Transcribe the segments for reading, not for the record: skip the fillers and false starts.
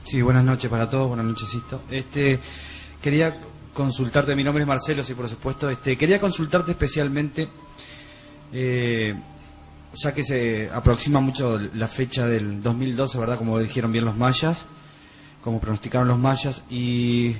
Sí, buenas noches para todos, buenas noches, Sisto. Quería consultarte, mi nombre es Marcelo, sí, por supuesto. Quería consultarte especialmente, ya que se aproxima mucho la fecha del 2012, ¿verdad? Como dijeron bien los mayas, como pronosticaron los mayas, y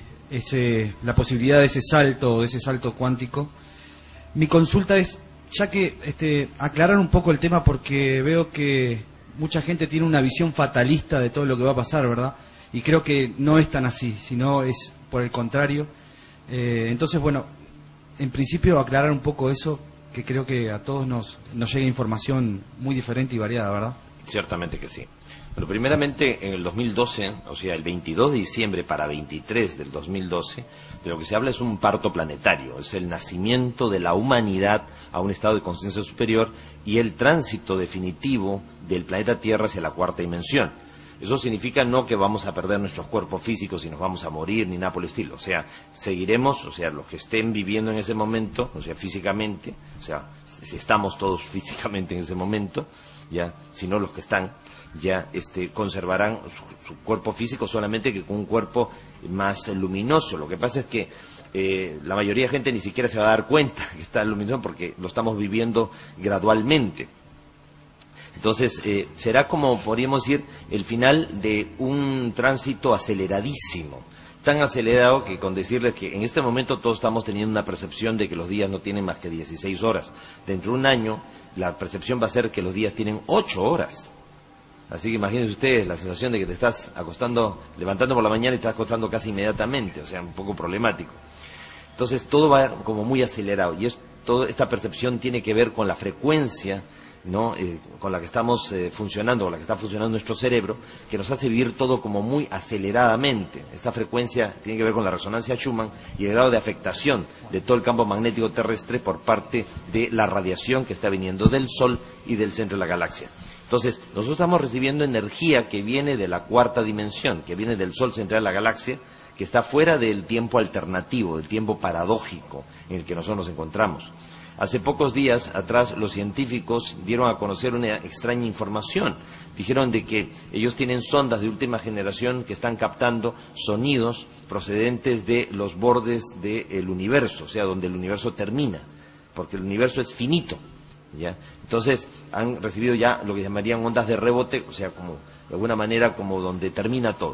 la posibilidad de ese salto cuántico. Mi consulta es, ya que aclarar un poco el tema, porque veo que mucha gente tiene una visión fatalista de todo lo que va a pasar, ¿verdad? Y creo que no es tan así, sino es por el contrario. Entonces, bueno, en principio aclarar un poco eso, que creo que a todos nos llega información muy diferente y variada, ¿verdad? Ciertamente que sí. Pero primeramente, en el 2012, o sea, el 22 de diciembre para 23 del 2012, de lo que se habla es un parto planetario, es el nacimiento de la humanidad a un estado de conciencia superior y el tránsito definitivo del planeta Tierra hacia la cuarta dimensión. Eso significa no que vamos a perder nuestros cuerpos físicos y nos vamos a morir, ni nada por el estilo. O sea, seguiremos, o sea, los que estén viviendo en ese momento, o sea, físicamente, o sea, si estamos todos físicamente en ese momento, ya, si no los que están, ya conservarán su cuerpo físico, solamente que con un cuerpo más luminoso. Lo que pasa es que la mayoría de gente ni siquiera se va a dar cuenta que está luminoso porque lo estamos viviendo gradualmente. Entonces, será como, podríamos decir, el final de un tránsito aceleradísimo. Tan acelerado que con decirles que en este momento todos estamos teniendo una percepción de que los días no tienen más que 16 horas. Dentro de un año, la percepción va a ser que los días tienen 8 horas. Así que imagínense ustedes la sensación de que te estás acostando, levantando por la mañana y te estás acostando casi inmediatamente, o sea, un poco problemático. Entonces, todo va como muy acelerado y toda esta percepción tiene que ver con la frecuencia, ¿no? Con la que estamos funcionando, con la que está funcionando nuestro cerebro, que nos hace vivir todo como muy aceleradamente. Esta frecuencia tiene que ver con la resonancia Schumann y el grado de afectación de todo el campo magnético terrestre por parte de la radiación que está viniendo del Sol y del centro de la galaxia. Entonces, nosotros estamos recibiendo energía que viene de la cuarta dimensión, que viene del Sol central de la galaxia, que está fuera del tiempo alternativo, del tiempo paradójico en el que nosotros nos encontramos. Hace pocos días atrás los científicos dieron a conocer una extraña información. Dijeron de que ellos tienen sondas de última generación que están captando sonidos procedentes de los bordes del universo, o sea, donde el universo termina, porque el universo es finito, ¿ya? Entonces han recibido ya lo que llamarían ondas de rebote, o sea, como de alguna manera como donde termina todo.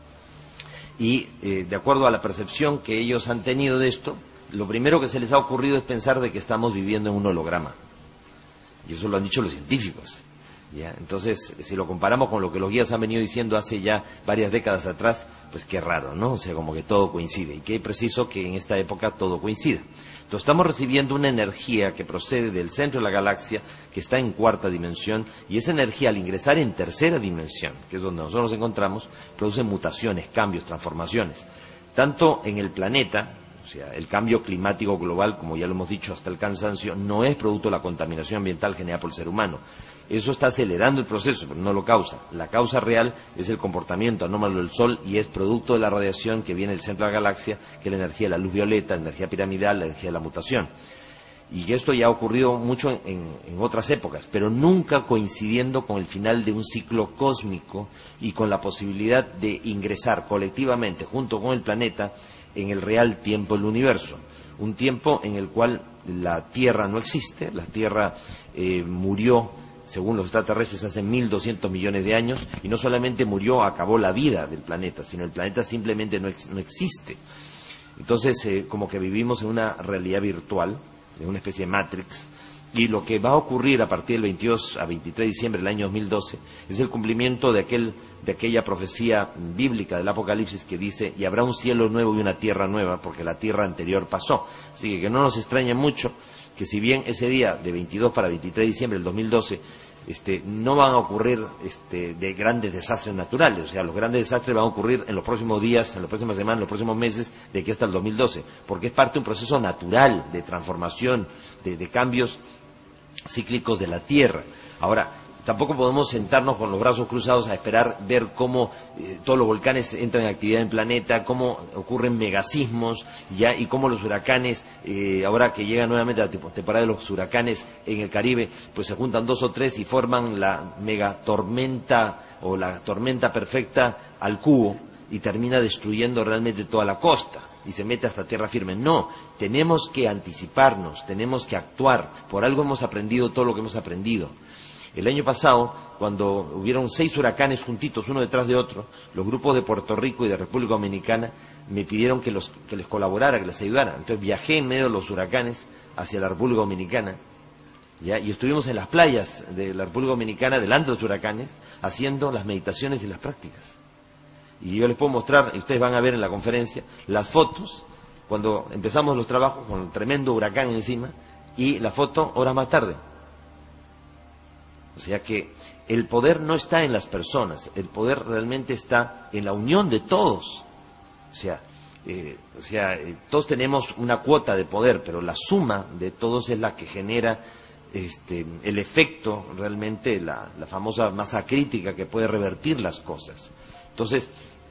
Y de acuerdo a la percepción que ellos han tenido de esto, lo primero que se les ha ocurrido es pensar de que estamos viviendo en un holograma. Y eso lo han dicho los científicos, ¿ya? Entonces, si lo comparamos con lo que los guías han venido diciendo hace ya varias décadas atrás, pues qué raro, ¿no? O sea, como que todo coincide. Y qué preciso que en esta época todo coincida. Entonces, estamos recibiendo una energía que procede del centro de la galaxia, que está en cuarta dimensión, y esa energía al ingresar en tercera dimensión, que es donde nosotros nos encontramos, produce mutaciones, cambios, transformaciones. Tanto en el planeta, o sea, el cambio climático global, como ya lo hemos dicho hasta el cansancio, no es producto de la contaminación ambiental generada por el ser humano. Eso está acelerando el proceso, pero no lo causa. La causa real es el comportamiento anómalo del Sol y es producto de la radiación que viene del centro de la galaxia, que es la energía de la luz violeta, la energía piramidal, la energía de la mutación. Y esto ya ha ocurrido mucho en otras épocas, pero nunca coincidiendo con el final de un ciclo cósmico y con la posibilidad de ingresar colectivamente, junto con el planeta, en el real tiempo del universo, un tiempo en el cual la Tierra no existe, la Tierra murió, según los extraterrestres, hace 1.200 millones de años, y no solamente murió, acabó la vida del planeta, sino el planeta simplemente no existe. Entonces, como que vivimos en una realidad virtual, en una especie de Matrix, y lo que va a ocurrir a partir del 22 a 23 de diciembre del año 2012 es el cumplimiento de aquella profecía bíblica del Apocalipsis que dice, y habrá un cielo nuevo y una tierra nueva, porque la tierra anterior pasó. Así que no nos extraña mucho que si bien ese día de 22 para 23 de diciembre del 2012 no van a ocurrir de grandes desastres naturales, o sea, los grandes desastres van a ocurrir en los próximos días, en las próximas semanas, en los próximos meses, de aquí hasta el 2012, porque es parte de un proceso natural de transformación, de cambios cíclicos de la Tierra. Ahora, tampoco podemos sentarnos con los brazos cruzados a esperar ver cómo todos los volcanes entran en actividad en el planeta, cómo ocurren megasismos, ya, y cómo los huracanes, ahora que llega nuevamente la temporada de los huracanes en el Caribe, pues se juntan 2 o 3 y forman la megatormenta o la tormenta perfecta al cubo y termina destruyendo realmente toda la costa y se mete hasta tierra firme. No, tenemos que anticiparnos, tenemos que actuar. Por algo hemos aprendido todo lo que hemos aprendido. El año pasado, cuando hubieron 6 huracanes juntitos, uno detrás de otro, los grupos de Puerto Rico y de República Dominicana me pidieron que les colaborara, que les ayudara. Entonces viajé en medio de los huracanes hacia la República Dominicana, ¿ya? Y estuvimos en las playas de la República Dominicana, delante de los huracanes, haciendo las meditaciones y las prácticas. Y yo les puedo mostrar, y ustedes van a ver en la conferencia, las fotos, cuando empezamos los trabajos con un tremendo huracán encima, y la foto horas más tarde. O sea que el poder no está en las personas, el poder realmente está en la unión de todos. O sea, todos tenemos una cuota de poder, pero la suma de todos es la que genera el efecto, realmente la famosa masa crítica que puede revertir las cosas. Entonces,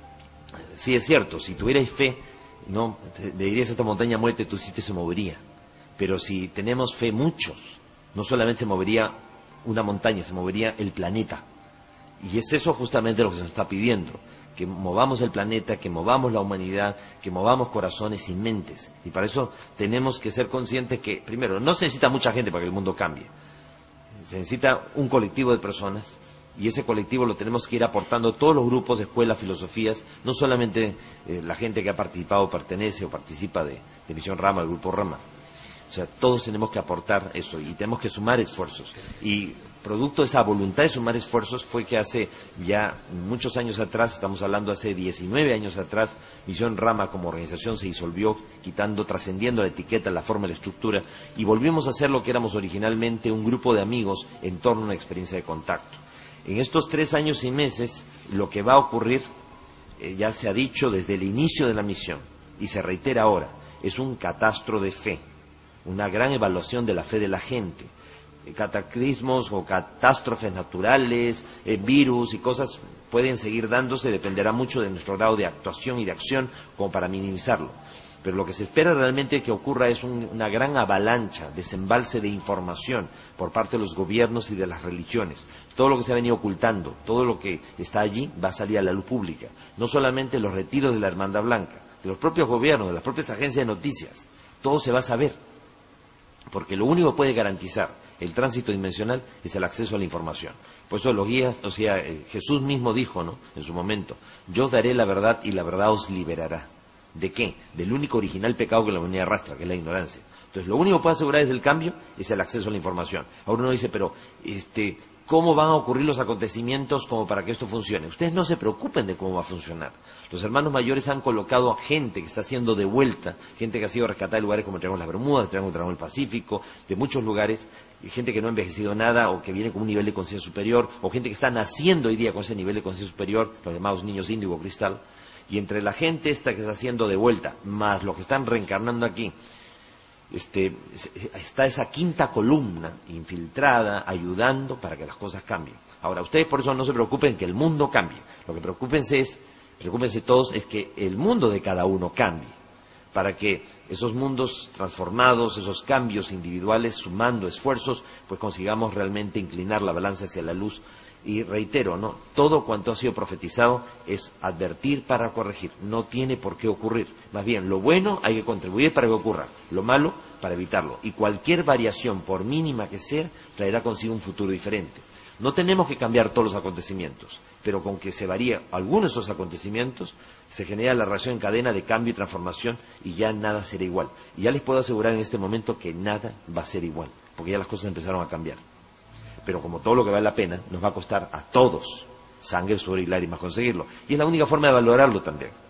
sí es cierto, si tuvierais fe, no le dirías a esta montaña muévete, tu sitio se movería. Pero si tenemos fe muchos, no solamente se movería una montaña, se movería el planeta. Y es eso justamente lo que se nos está pidiendo, que movamos el planeta, que movamos la humanidad, que movamos corazones y mentes. Y para eso tenemos que ser conscientes que, primero, no se necesita mucha gente para que el mundo cambie. Se necesita un colectivo de personas, y ese colectivo lo tenemos que ir aportando todos los grupos de escuelas, filosofías, no solamente la gente que ha participado, pertenece o participa de Misión Rama, del Grupo Rama. O sea, todos tenemos que aportar eso y tenemos que sumar esfuerzos. Y producto de esa voluntad de sumar esfuerzos fue que hace ya muchos años atrás, estamos hablando hace 19 años atrás, Misión Rama como organización se disolvió, trascendiendo la etiqueta, la forma y la estructura, y volvimos a ser lo que éramos originalmente, un grupo de amigos en torno a una experiencia de contacto. En estos 3 años y meses, lo que va a ocurrir, ya se ha dicho desde el inicio de la misión, y se reitera ahora, es un catastro de fe. Una gran evaluación de la fe de la gente. Cataclismos o catástrofes naturales, virus y cosas pueden seguir dándose, dependerá mucho de nuestro grado de actuación y de acción como para minimizarlo. Pero lo que se espera realmente que ocurra es una gran avalancha, desembalse de información por parte de los gobiernos y de las religiones. Todo lo que se ha venido ocultando, todo lo que está allí va a salir a la luz pública. No solamente los retiros de la Hermandad Blanca, de los propios gobiernos, de las propias agencias de noticias. Todo se va a saber. Porque lo único que puede garantizar el tránsito dimensional es el acceso a la información. Por eso los guías, Jesús mismo dijo, ¿no?, en su momento, yo os daré la verdad y la verdad os liberará. ¿De qué? Del único original pecado que la humanidad arrastra, que es la ignorancia. Entonces, lo único que puede asegurar desde el cambio es el acceso a la información. Ahora uno dice, pero, ¿cómo van a ocurrir los acontecimientos como para que esto funcione? Ustedes no se preocupen de cómo va a funcionar. Los hermanos mayores han colocado a gente que está siendo de vuelta, gente que ha sido rescatada de lugares como el Triángulo de las Bermudas, el Triángulo del Pacífico, de muchos lugares, y gente que no ha envejecido nada o que viene con un nivel de conciencia superior, o gente que está naciendo hoy día con ese nivel de conciencia superior, los llamados niños índigo cristal. Y entre la gente esta que está siendo de vuelta, más los que están reencarnando aquí, está esa quinta columna infiltrada, ayudando para que las cosas cambien. Ahora, ustedes por eso no se preocupen que el mundo cambie. Lo que preocúpense todos es que el mundo de cada uno cambie, para que esos mundos transformados, esos cambios individuales, sumando esfuerzos, pues consigamos realmente inclinar la balanza hacia la luz. Y reitero, ¿no?, todo cuanto ha sido profetizado es advertir para corregir, no tiene por qué ocurrir. Más bien, lo bueno hay que contribuir para que ocurra, lo malo para evitarlo. Y cualquier variación, por mínima que sea, traerá consigo un futuro diferente. No tenemos que cambiar todos los acontecimientos, pero con que se varíe algunos de esos acontecimientos, se genera la reacción en cadena de cambio y transformación y ya nada será igual. Y ya les puedo asegurar en este momento que nada va a ser igual, porque ya las cosas empezaron a cambiar. Pero como todo lo que vale la pena, nos va a costar a todos sangre, sudor y lágrimas conseguirlo. Y es la única forma de valorarlo también.